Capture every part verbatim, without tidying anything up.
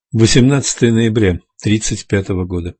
восемнадцатое ноября тридцать пятого года.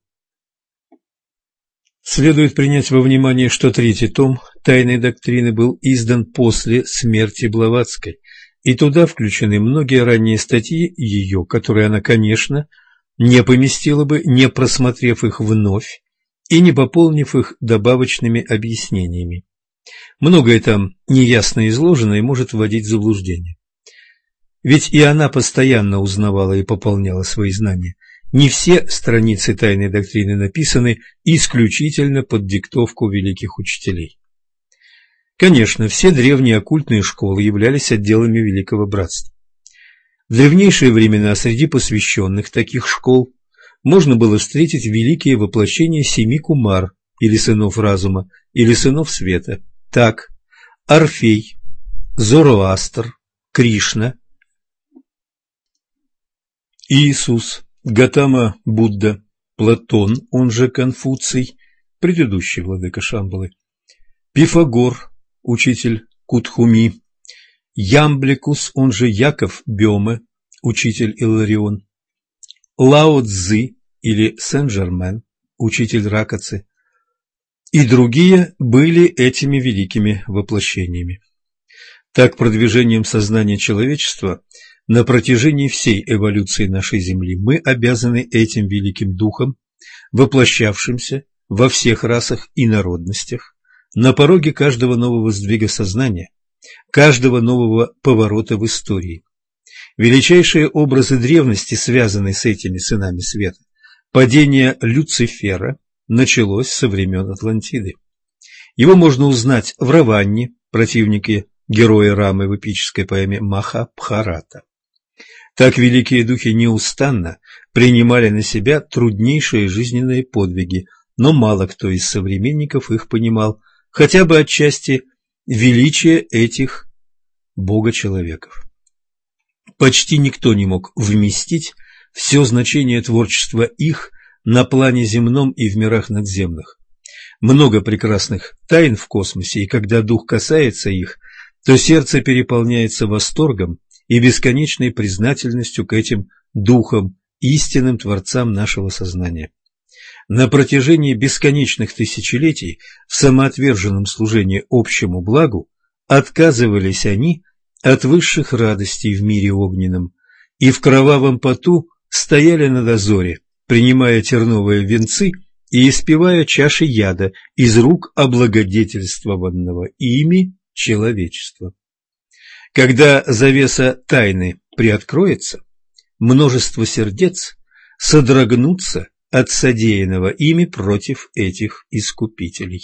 Следует принять во внимание, что третий том «Тайной доктрины» был издан после смерти Блаватской, и туда включены многие ранние статьи ее, которые она, конечно, не поместила бы, не просмотрев их вновь и не пополнив их добавочными объяснениями. Многое там неясно изложено и может вводить в заблуждение. Ведь и она постоянно узнавала и пополняла свои знания. Не все страницы тайной доктрины написаны исключительно под диктовку великих учителей. Конечно, все древние оккультные школы являлись отделами Великого Братства. В древнейшие времена среди посвященных таких школ можно было встретить великие воплощения семи кумар, или сынов разума, или сынов света. Так, Орфей, Зороастр, Кришна, Иисус, Гатама Будда, Платон, он же Конфуций, предыдущий владыка Шамбалы, Пифагор, учитель Кутхуми, Ямбликус, он же Яков Бёме, учитель Иларион, Лао Цзы или Сен-Жермен, учитель Ракоци, и другие были этими великими воплощениями. Так, продвижением сознания человечества на протяжении всей эволюции нашей Земли мы обязаны этим великим духам, воплощавшимся во всех расах и народностях, на пороге каждого нового сдвига сознания, каждого нового поворота в истории. Величайшие образы древности связаны с этими сынами света. Падение Люцифера началось со времен Атлантиды. Его можно узнать в Раванне, противнике героя Рамы в эпической поэме Махабхарата. Так великие духи неустанно принимали на себя труднейшие жизненные подвиги, но мало кто из современников их понимал, хотя бы отчасти величие этих бога-человеков. Почти никто не мог вместить все значение творчества их на плане земном и в мирах надземных. Много прекрасных тайн в космосе, и когда дух касается их, то сердце переполняется восторгом и бесконечной признательностью к этим духам, истинным творцам нашего сознания. На протяжении бесконечных тысячелетий в самоотверженном служении общему благу отказывались они от высших радостей в мире огненном и в кровавом поту стояли на дозоре, принимая терновые венцы и испевая чаши яда из рук облагодетельствованного ими человечества. Когда завеса тайны приоткроется, множество сердец содрогнутся от содеянного ими против этих искупителей.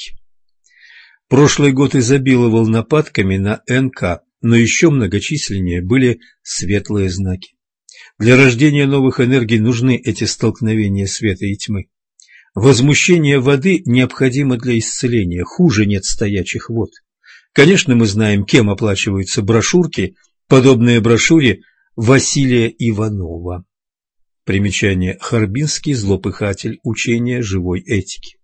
Прошлый год изобиловал нападками на эн ка, но еще многочисленнее были светлые знаки. Для рождения новых энергий нужны эти столкновения света и тьмы. Возмущение воды необходимо для исцеления, хуже нет стоячих вод. Конечно, мы знаем, кем оплачиваются брошюрки, подобные брошюре Василия Иванова. Примечание: Харбинский злопыхатель учения живой этики.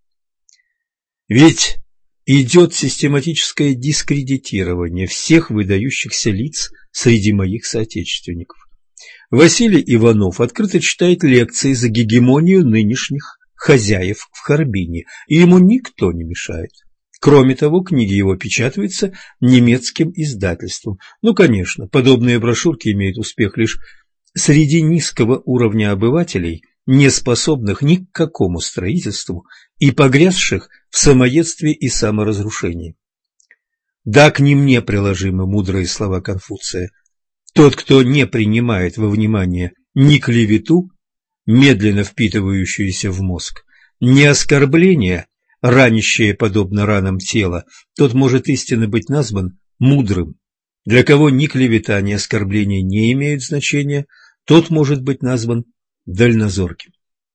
Ведь идет систематическое дискредитирование всех выдающихся лиц среди моих соотечественников. Василий Иванов открыто читает лекции за гегемонию нынешних хозяев в Харбине, и ему никто не мешает. Кроме того, книги его печатаются немецким издательством. Ну, конечно, подобные брошюрки имеют успех лишь среди низкого уровня обывателей, не способных ни к какому строительству и погрязших в самоедстве и саморазрушении. Да, к ним не приложимы мудрые слова Конфуция: тот, кто не принимает во внимание ни клевету, медленно впитывающуюся в мозг, ни оскорбления, ранящее подобно ранам тела, тот может истинно быть назван мудрым. Для кого ни клевета, ни оскорбления не имеют значения, тот может быть назван дальнозорким.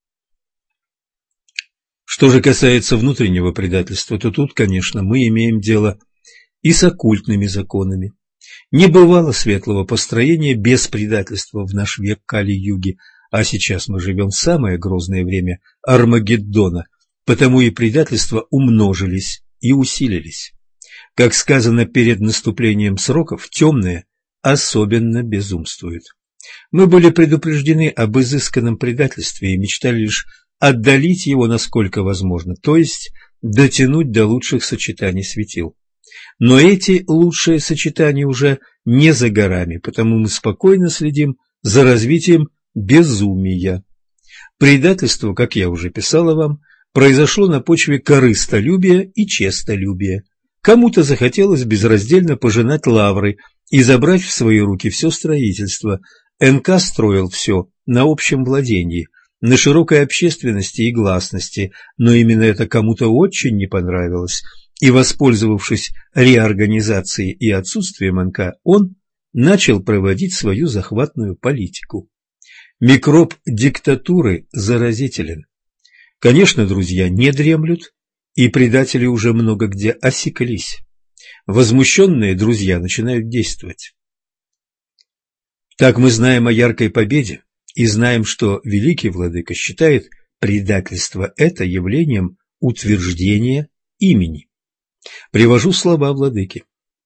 Что же касается внутреннего предательства, то тут, конечно, мы имеем дело и с оккультными законами. Не бывало светлого построения без предательства в наш век Кали-юги, а сейчас мы живем в самое грозное время Армагеддона, потому и предательства умножились и усилились. Как сказано, перед наступлением сроков темные особенно безумствуют. Мы были предупреждены об изысканном предательстве и мечтали лишь отдалить его насколько возможно, то есть дотянуть до лучших сочетаний светил. Но эти лучшие сочетания уже не за горами, потому мы спокойно следим за развитием безумия. Предательство, как я уже писала вам, произошло на почве корыстолюбия и честолюбия. Кому-то захотелось безраздельно пожинать лавры и забрать в свои руки все строительство. эн ка строил все на общем владении, на широкой общественности и гласности, но именно это кому-то очень не понравилось, и, воспользовавшись реорганизацией и отсутствием эн ка, он начал проводить свою захватную политику. Микроб диктатуры заразителен. Конечно, друзья не дремлют, и предатели уже много где осеклись. Возмущенные друзья начинают действовать. Так мы знаем о яркой победе и знаем, что великий владыка считает предательство это явлением утверждения имени. Привожу слова владыки.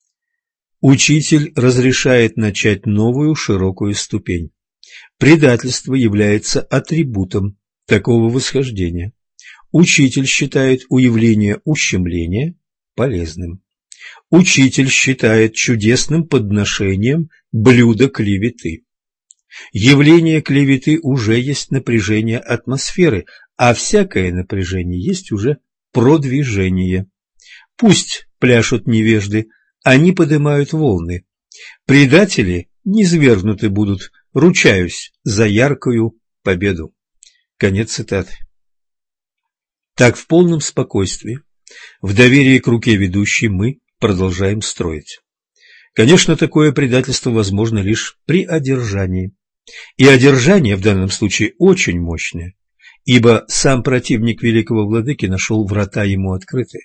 Учитель разрешает начать новую широкую ступень. Предательство является атрибутом такого восхождения. Учитель считает уявление ущемления полезным. Учитель считает чудесным подношением блюдо клеветы. Явление клеветы уже есть напряжение атмосферы, а всякое напряжение есть уже продвижение. Пусть пляшут невежды, они поднимают волны. Предатели низвергнуты будут, ручаюсь за яркую победу. Конец цитаты. Так в полном спокойствии, в доверии к руке ведущей мы продолжаем строить. Конечно, такое предательство возможно лишь при одержании. И одержание в данном случае очень мощное, ибо сам противник великого владыки нашел врата ему открытые.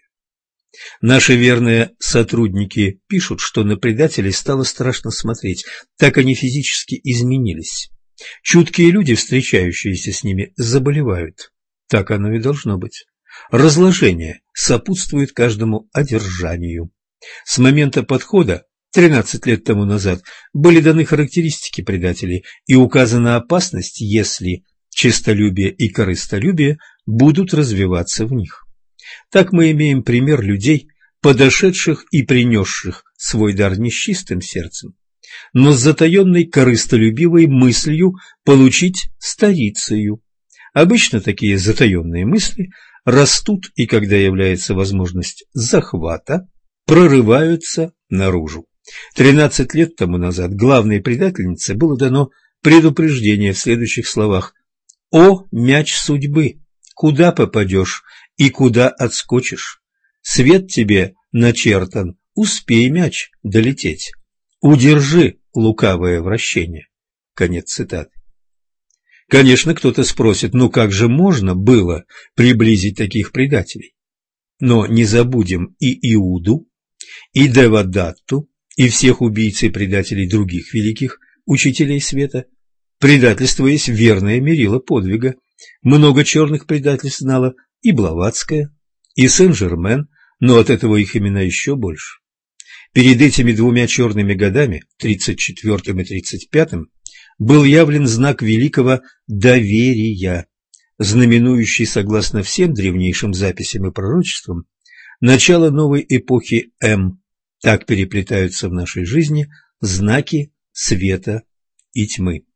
Наши верные сотрудники пишут, что на предателей стало страшно смотреть, так они физически изменились. Чуткие люди, встречающиеся с ними, заболевают. Так оно и должно быть. Разложение сопутствует каждому одержанию. С момента подхода, тринадцать лет тому назад, были даны характеристики предателей и указана опасность, если честолюбие и корыстолюбие будут развиваться в них. Так мы имеем пример людей, подошедших и принесших свой дар не с чистым сердцем, но с затаенной корыстолюбивой мыслью получить старицею. Обычно такие затаенные мысли растут, и когда является возможность захвата, прорываются наружу. Тринадцать лет тому назад главной предательнице было дано предупреждение в следующих словах: «О, мяч судьбы, куда попадешь и куда отскочишь? Свет тебе начертан, успей, мяч, долететь. Удержи лукавое вращение». Конец цитаты. Конечно, кто-то спросит, ну как же можно было приблизить таких предателей? Но не забудем и Иуду, и Девадатту, и всех убийц и предателей других великих учителей света. Предательство есть верное мерило подвига. Много черных предательств знала и Блаватская, и Сен-Жермен, но от этого их имена еще больше. Перед этими двумя черными годами, тридцать четвёртым и тридцать пятым, был явлен знак великого доверия, знаменующий, согласно всем древнейшим записям и пророчествам, начало новой эпохи М. Так переплетаются в нашей жизни знаки света и тьмы.